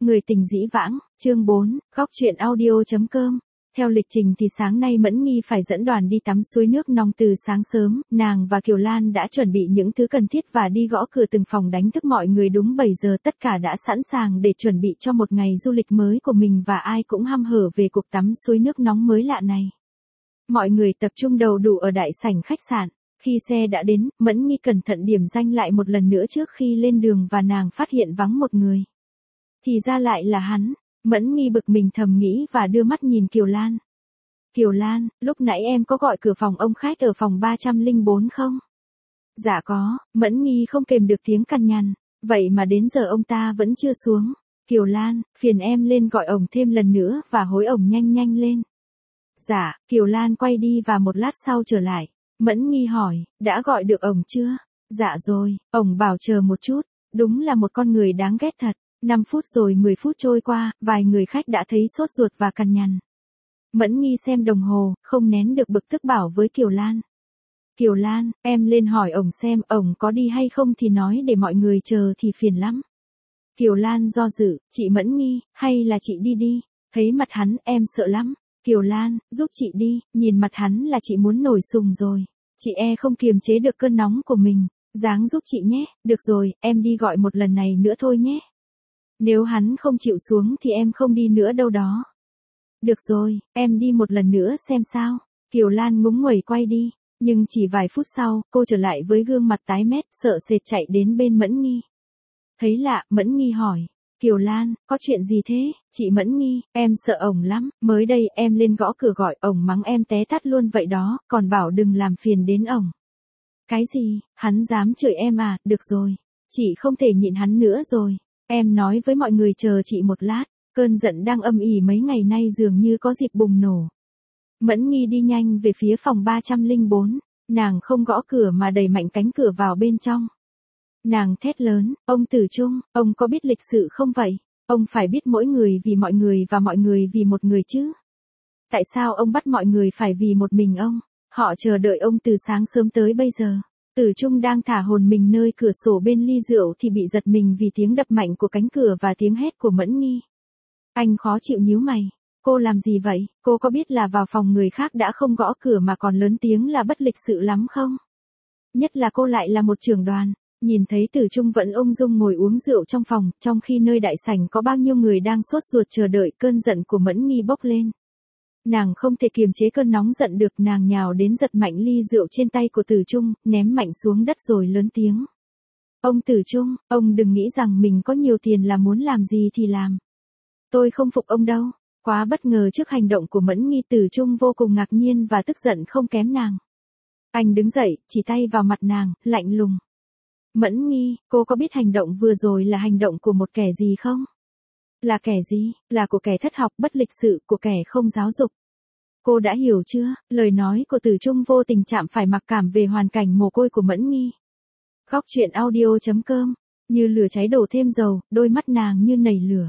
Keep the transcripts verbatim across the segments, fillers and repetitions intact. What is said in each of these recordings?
Người tình dĩ vãng, chương bốn, góc truyện audio.com. Theo lịch trình thì sáng nay Mẫn Nghi phải dẫn đoàn đi tắm suối nước nóng từ sáng sớm, nàng và Kiều Lan đã chuẩn bị những thứ cần thiết và đi gõ cửa từng phòng đánh thức mọi người đúng bảy giờ, tất cả đã sẵn sàng để chuẩn bị cho một ngày du lịch mới của mình và ai cũng hăm hở về cuộc tắm suối nước nóng mới lạ này. Mọi người tập trung đầu đủ ở đại sảnh khách sạn. Khi xe đã đến, Mẫn Nghi cẩn thận điểm danh lại một lần nữa trước khi lên đường và nàng phát hiện vắng một người. Thì ra lại là hắn. Mẫn Nghi bực mình thầm nghĩ và đưa mắt nhìn Kiều Lan. Kiều Lan, lúc nãy em có gọi cửa phòng ông khách ở phòng ba trăm lẻ bốn không? Dạ có, Mẫn Nghi không kềm được tiếng cằn nhằn. Vậy mà đến giờ ông ta vẫn chưa xuống. Kiều Lan, phiền em lên gọi ổng thêm lần nữa và hối ổng nhanh nhanh lên. Dạ, Kiều Lan quay đi và một lát sau trở lại. Mẫn Nghi hỏi, đã gọi được ổng chưa? Dạ rồi, ổng bảo chờ một chút. Đúng là một con người đáng ghét thật. năm phút rồi mười phút trôi qua, vài người khách đã thấy sốt ruột và cằn nhằn. Mẫn Nghi xem đồng hồ, không nén được bực tức bảo với Kiều Lan. Kiều Lan, em lên hỏi ổng xem ổng có đi hay không thì nói để mọi người chờ thì phiền lắm. Kiều Lan do dự, chị Mẫn Nghi, hay là chị đi đi, thấy mặt hắn em sợ lắm. Kiều Lan, giúp chị đi, nhìn mặt hắn là chị muốn nổi sùng rồi. Chị e không kiềm chế được cơn nóng của mình, dáng giúp chị nhé, được rồi, em đi gọi một lần này nữa thôi nhé. Nếu hắn không chịu xuống thì em không đi nữa đâu đó. Được rồi, em đi một lần nữa xem sao. Kiều Lan ngúng nguẩy quay đi, nhưng chỉ vài phút sau, cô trở lại với gương mặt tái mét, sợ sệt chạy đến bên Mẫn Nghi. Thấy lạ, Mẫn Nghi hỏi, Kiều Lan, có chuyện gì thế? Chị Mẫn Nghi, em sợ ổng lắm, mới đây em lên gõ cửa gọi ổng mắng em té tát luôn vậy đó, còn bảo đừng làm phiền đến ổng. Cái gì, hắn dám chửi em à, được rồi, chị không thể nhịn hắn nữa rồi. Em nói với mọi người chờ chị một lát, cơn giận đang âm ỉ mấy ngày nay dường như có dịp bùng nổ. Mẫn Nghi đi nhanh về phía phòng ba trăm lẻ bốn, nàng không gõ cửa mà đẩy mạnh cánh cửa vào bên trong. Nàng thét lớn, ông Tử Trung, ông có biết lịch sự không vậy? Ông phải biết mỗi người vì mọi người và mọi người vì một người chứ. Tại sao ông bắt mọi người phải vì một mình ông? Họ chờ đợi ông từ sáng sớm tới bây giờ. Tử Trung đang thả hồn mình nơi cửa sổ bên ly rượu thì bị giật mình vì tiếng đập mạnh của cánh cửa và tiếng hét của Mẫn Nghi. Anh khó chịu nhíu mày. Cô làm gì vậy? Cô có biết là vào phòng người khác đã không gõ cửa mà còn lớn tiếng là bất lịch sự lắm không? Nhất là cô lại là một trưởng đoàn. Nhìn thấy Tử Trung vẫn ung dung ngồi uống rượu trong phòng, trong khi nơi đại sảnh có bao nhiêu người đang sốt ruột chờ đợi, cơn giận của Mẫn Nghi bốc lên. Nàng không thể kiềm chế cơn nóng giận được, nàng nhào đến giật mạnh ly rượu trên tay của Tử Trung, ném mạnh xuống đất rồi lớn tiếng. Ông Tử Trung, ông đừng nghĩ rằng mình có nhiều tiền là muốn làm gì thì làm. Tôi không phục ông đâu. Quá bất ngờ trước hành động của Mẫn Nghi, Tử Trung vô cùng ngạc nhiên và tức giận không kém nàng. Anh đứng dậy, chỉ tay vào mặt nàng, lạnh lùng. Mẫn Nghi, cô có biết hành động vừa rồi là hành động của một kẻ gì không? Là kẻ gì? Là của kẻ thất học, bất lịch sự, của kẻ không giáo dục. Cô đã hiểu chưa? Lời nói của Tử Trung vô tình chạm phải mặc cảm về hoàn cảnh mồ côi của Mẫn Nghi. Góc truyện audio.com. Như lửa cháy đổ thêm dầu, đôi mắt nàng như nảy lửa.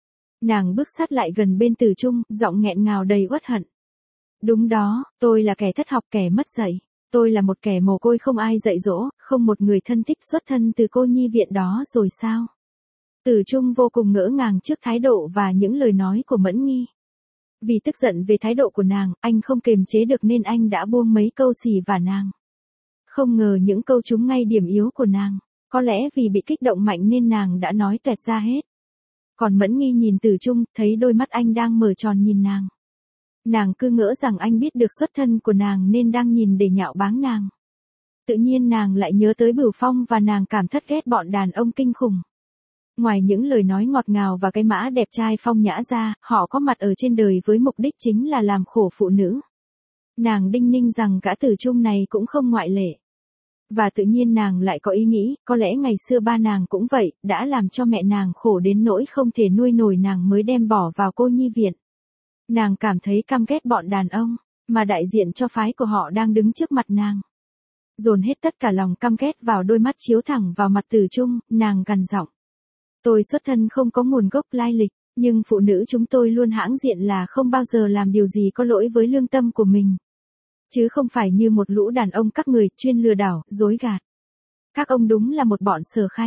Nàng bước sát lại gần bên Tử Trung, giọng nghẹn ngào đầy uất hận. Đúng đó, tôi là kẻ thất học, kẻ mất dạy. Tôi là một kẻ mồ côi không ai dạy dỗ, không một người thân thích xuất thân từ cô nhi viện đó rồi sao? Tử Trung vô cùng ngỡ ngàng trước thái độ và những lời nói của Mẫn Nghi. Vì tức giận về thái độ của nàng, anh không kềm chế được nên anh đã buông mấy câu xì vả nàng. Không ngờ những câu trúng ngay điểm yếu của nàng. Có lẽ vì bị kích động mạnh nên nàng đã nói toẹt ra hết. Còn Mẫn Nghi nhìn Tử Trung, thấy đôi mắt anh đang mở tròn nhìn nàng. Nàng cứ ngỡ rằng anh biết được xuất thân của nàng nên đang nhìn để nhạo báng nàng. Tự nhiên nàng lại nhớ tới Bửu Phong và nàng cảm thất ghét bọn đàn ông kinh khủng. Ngoài những lời nói ngọt ngào và cái mã đẹp trai phong nhã ra, họ có mặt ở trên đời với mục đích chính là làm khổ phụ nữ. Nàng đinh ninh rằng cả Tử Trung này cũng không ngoại lệ. Và tự nhiên nàng lại có ý nghĩ, có lẽ ngày xưa ba nàng cũng vậy, đã làm cho mẹ nàng khổ đến nỗi không thể nuôi nổi nàng mới đem bỏ vào cô nhi viện. Nàng cảm thấy căm ghét bọn đàn ông, mà đại diện cho phái của họ đang đứng trước mặt nàng. Dồn hết tất cả lòng căm ghét vào đôi mắt chiếu thẳng vào mặt Tử Trung, nàng gằn giọng. Tôi xuất thân không có nguồn gốc lai lịch, nhưng phụ nữ chúng tôi luôn hãng diện là không bao giờ làm điều gì có lỗi với lương tâm của mình. Chứ không phải như một lũ đàn ông các người chuyên lừa đảo, dối gạt. Các ông đúng là một bọn sở khanh.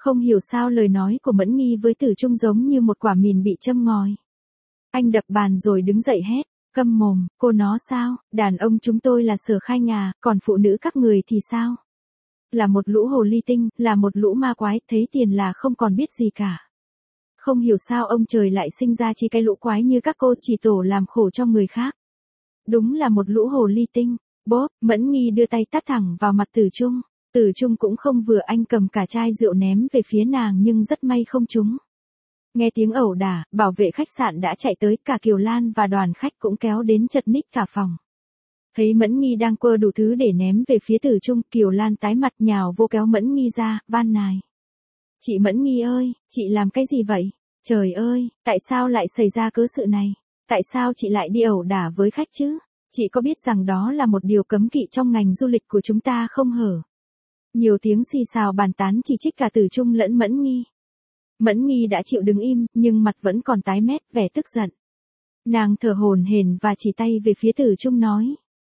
Không hiểu sao lời nói của Mẫn Nghi với Tử Trung giống như một quả mìn bị châm ngòi. Anh đập bàn rồi đứng dậy hét, câm mồm, cô nó sao, đàn ông chúng tôi là Sở Khai Ngà, còn phụ nữ các người thì sao? Là một lũ hồ ly tinh, là một lũ ma quái, thấy tiền là không còn biết gì cả. Không hiểu sao ông trời lại sinh ra chi cái lũ quái như các cô chỉ tổ làm khổ cho người khác. Đúng là một lũ hồ ly tinh. Bốp, Mẫn Nghi đưa tay tát thẳng vào mặt Tử Trung. Tử Trung cũng không vừa, anh cầm cả chai rượu ném về phía nàng nhưng rất may không trúng. Nghe tiếng ẩu đả, bảo vệ khách sạn đã chạy tới, cả Kiều Lan và đoàn khách cũng kéo đến chật ních cả phòng. Thấy Mẫn Nghi đang quơ đủ thứ để ném về phía Tử Trung, Kiều Lan tái mặt nhào vô kéo Mẫn Nghi ra, van nài. Chị Mẫn Nghi ơi, chị làm cái gì vậy? Trời ơi, tại sao lại xảy ra cớ sự này? Tại sao chị lại đi ẩu đả với khách chứ? Chị có biết rằng đó là một điều cấm kỵ trong ngành du lịch của chúng ta không hở? Nhiều tiếng xì xào bàn tán chỉ trích cả Tử Trung lẫn Mẫn Nghi. Mẫn Nghi đã chịu đứng im, nhưng mặt vẫn còn tái mét, vẻ tức giận. Nàng thở hổn hển và chỉ tay về phía Tử Trung nói.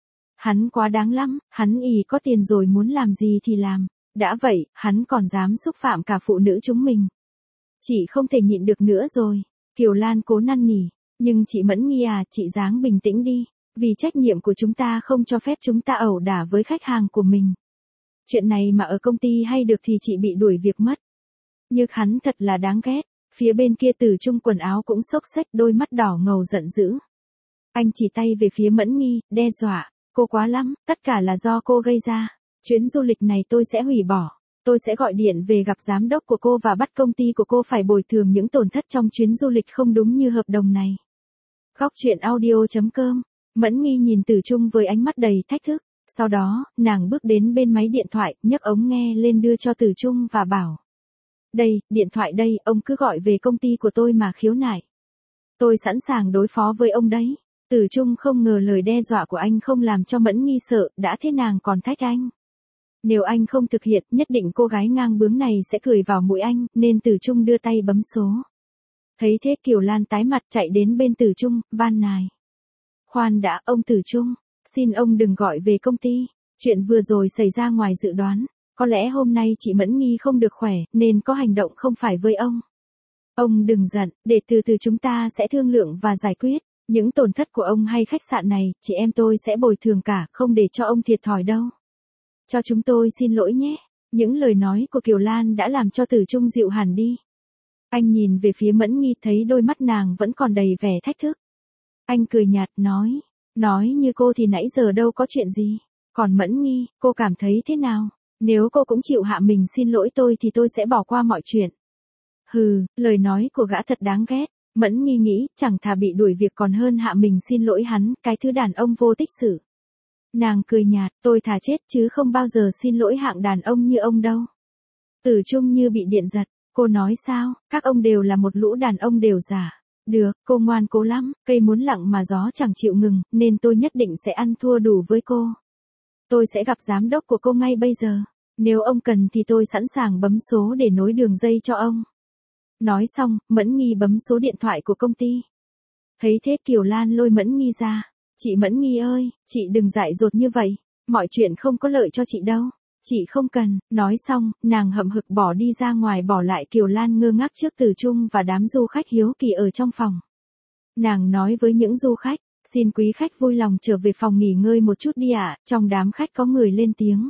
Hắn quá đáng lắm, hắn ì có tiền rồi muốn làm gì thì làm. Đã vậy, hắn còn dám xúc phạm cả phụ nữ chúng mình. Chị không thể nhịn được nữa rồi. Kiều Lan cố năn nỉ. Nhưng chị Mẫn Nghi à, chị dáng bình tĩnh đi. Vì trách nhiệm của chúng ta không cho phép chúng ta ẩu đả với khách hàng của mình. Chuyện này mà ở công ty hay được thì chị bị đuổi việc mất. Nhưng hắn thật là đáng ghét. Phía bên kia Tử Trung quần áo cũng xốc xếch, đôi mắt đỏ ngầu giận dữ. Anh chỉ tay về phía Mẫn Nghi, đe dọa. Cô quá lắm, tất cả là do cô gây ra. Chuyến du lịch này tôi sẽ hủy bỏ. Tôi sẽ gọi điện về gặp giám đốc của cô và bắt công ty của cô phải bồi thường những tổn thất trong chuyến du lịch không đúng như hợp đồng này. Góc truyện audio chấm com. Mẫn Nghi nhìn Tử Trung với ánh mắt đầy thách thức. Sau đó, nàng bước đến bên máy điện thoại, nhấc ống nghe lên đưa cho Tử Trung và bảo. Đây, điện thoại đây, ông cứ gọi về công ty của tôi mà khiếu nại. Tôi sẵn sàng đối phó với ông đấy. Tử Trung không ngờ lời đe dọa của anh không làm cho Mẫn Nghi sợ, đã thế nàng còn thách anh. Nếu anh không thực hiện, nhất định cô gái ngang bướng này sẽ cười vào mũi anh, nên Tử Trung đưa tay bấm số. Thấy thế Kiều Lan tái mặt chạy đến bên Tử Trung, van nài. Khoan đã, ông Tử Trung, xin ông đừng gọi về công ty. Chuyện vừa rồi xảy ra ngoài dự đoán. Có lẽ hôm nay chị Mẫn Nghi không được khỏe, nên có hành động không phải với ông. Ông đừng giận, để từ từ chúng ta sẽ thương lượng và giải quyết. Những tổn thất của ông hay khách sạn này, chị em tôi sẽ bồi thường cả, không để cho ông thiệt thòi đâu. Cho chúng tôi xin lỗi nhé. Những lời nói của Kiều Lan đã làm cho Tử Trung dịu hẳn đi. Anh nhìn về phía Mẫn Nghi thấy đôi mắt nàng vẫn còn đầy vẻ thách thức. Anh cười nhạt nói, nói như cô thì nãy giờ đâu có chuyện gì. Còn Mẫn Nghi, cô cảm thấy thế nào? Nếu cô cũng chịu hạ mình xin lỗi tôi thì tôi sẽ bỏ qua mọi chuyện. Hừ, lời nói của gã thật đáng ghét. Mẫn Nghi nghĩ, chẳng thà bị đuổi việc còn hơn hạ mình xin lỗi hắn, cái thứ đàn ông vô tích sự. Nàng cười nhạt, tôi thà chết chứ không bao giờ xin lỗi hạng đàn ông như ông đâu. Tử Trung như bị điện giật, cô nói sao, các ông đều là một lũ đàn ông đều giả. Được, cô ngoan cố lắm, cây muốn lặng mà gió chẳng chịu ngừng, nên tôi nhất định sẽ ăn thua đủ với cô. Tôi sẽ gặp giám đốc của cô ngay bây giờ. Nếu ông cần thì tôi sẵn sàng bấm số để nối đường dây cho ông. Nói xong, Mẫn Nghi bấm số điện thoại của công ty. Thấy thế Kiều Lan lôi Mẫn Nghi ra. Chị Mẫn Nghi ơi, chị đừng dại dột như vậy. Mọi chuyện không có lợi cho chị đâu. Chị không cần. Nói xong, nàng hậm hực bỏ đi ra ngoài, bỏ lại Kiều Lan ngơ ngác trước Tử Trung và đám du khách hiếu kỳ ở trong phòng. Nàng nói với những du khách, xin quý khách vui lòng trở về phòng nghỉ ngơi một chút đi ạ. Trong đám khách có người lên tiếng.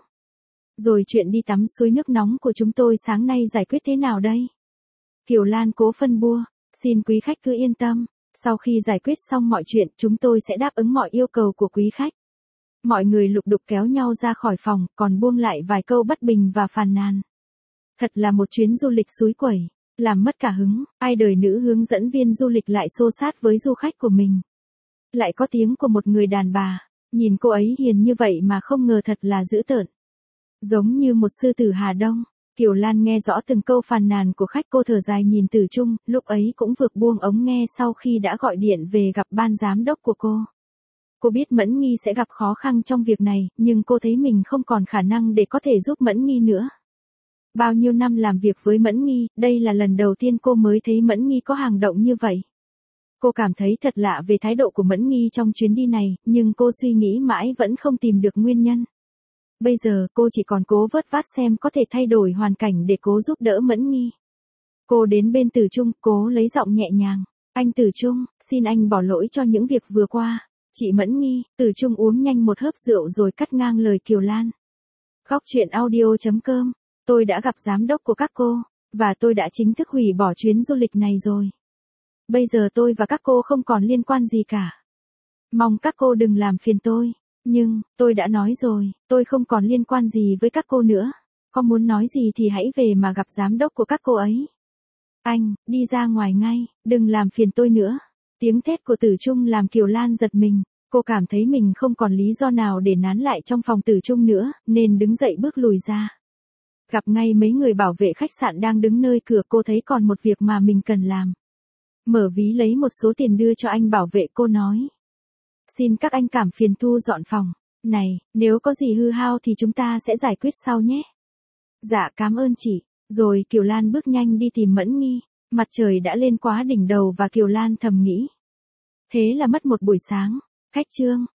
Rồi chuyện đi tắm suối nước nóng của chúng tôi sáng nay giải quyết thế nào đây? Kiều Lan cố phân bua, xin quý khách cứ yên tâm, sau khi giải quyết xong mọi chuyện chúng tôi sẽ đáp ứng mọi yêu cầu của quý khách. Mọi người lục đục kéo nhau ra khỏi phòng, còn buông lại vài câu bất bình và phàn nàn. Thật là một chuyến du lịch suối quẩy, làm mất cả hứng, ai đời nữ hướng dẫn viên du lịch lại xô sát với du khách của mình. Lại có tiếng của một người đàn bà, nhìn cô ấy hiền như vậy mà không ngờ thật là dữ tợn. Giống như một sư tử Hà Đông. Kiều Lan nghe rõ từng câu phàn nàn của khách, cô thở dài nhìn Tử Trung, lúc ấy cũng vượt buông ống nghe sau khi đã gọi điện về gặp ban giám đốc của cô. Cô biết Mẫn Nghi sẽ gặp khó khăn trong việc này, nhưng cô thấy mình không còn khả năng để có thể giúp Mẫn Nghi nữa. Bao nhiêu năm làm việc với Mẫn Nghi, đây là lần đầu tiên cô mới thấy Mẫn Nghi có hành động như vậy. Cô cảm thấy thật lạ về thái độ của Mẫn Nghi trong chuyến đi này, nhưng cô suy nghĩ mãi vẫn không tìm được nguyên nhân. Bây giờ cô chỉ còn cố vớt vát xem có thể thay đổi hoàn cảnh để cố giúp đỡ Mẫn Nghi. Cô đến bên Tử Trung, cố lấy giọng nhẹ nhàng. Anh Tử Trung, xin anh bỏ lỗi cho những việc vừa qua. Chị Mẫn Nghi, Tử Trung uống nhanh một hớp rượu rồi cắt ngang lời Kiều Lan. Góc truyện audio chấm com. Tôi đã gặp giám đốc của các cô, và tôi đã chính thức hủy bỏ chuyến du lịch này rồi. Bây giờ tôi và các cô không còn liên quan gì cả. Mong các cô đừng làm phiền tôi. Nhưng, tôi đã nói rồi, tôi không còn liên quan gì với các cô nữa. Có muốn nói gì thì hãy về mà gặp giám đốc của các cô ấy. Anh, đi ra ngoài ngay, đừng làm phiền tôi nữa. Tiếng thét của Tử Trung làm Kiều Lan giật mình. Cô cảm thấy mình không còn lý do nào để nán lại trong phòng Tử Trung nữa, nên đứng dậy bước lùi ra. Gặp ngay mấy người bảo vệ khách sạn đang đứng nơi cửa, cô thấy còn một việc mà mình cần làm. Mở ví lấy một số tiền đưa cho anh bảo vệ, cô nói. Xin các anh cảm phiền thu dọn phòng. Này, nếu có gì hư hao thì chúng ta sẽ giải quyết sau nhé. Dạ cảm ơn chị. Rồi Kiều Lan bước nhanh đi tìm Mẫn Nghi. Mặt trời đã lên quá đỉnh đầu và Kiều Lan thầm nghĩ. Thế là mất một buổi sáng. Khách Trương,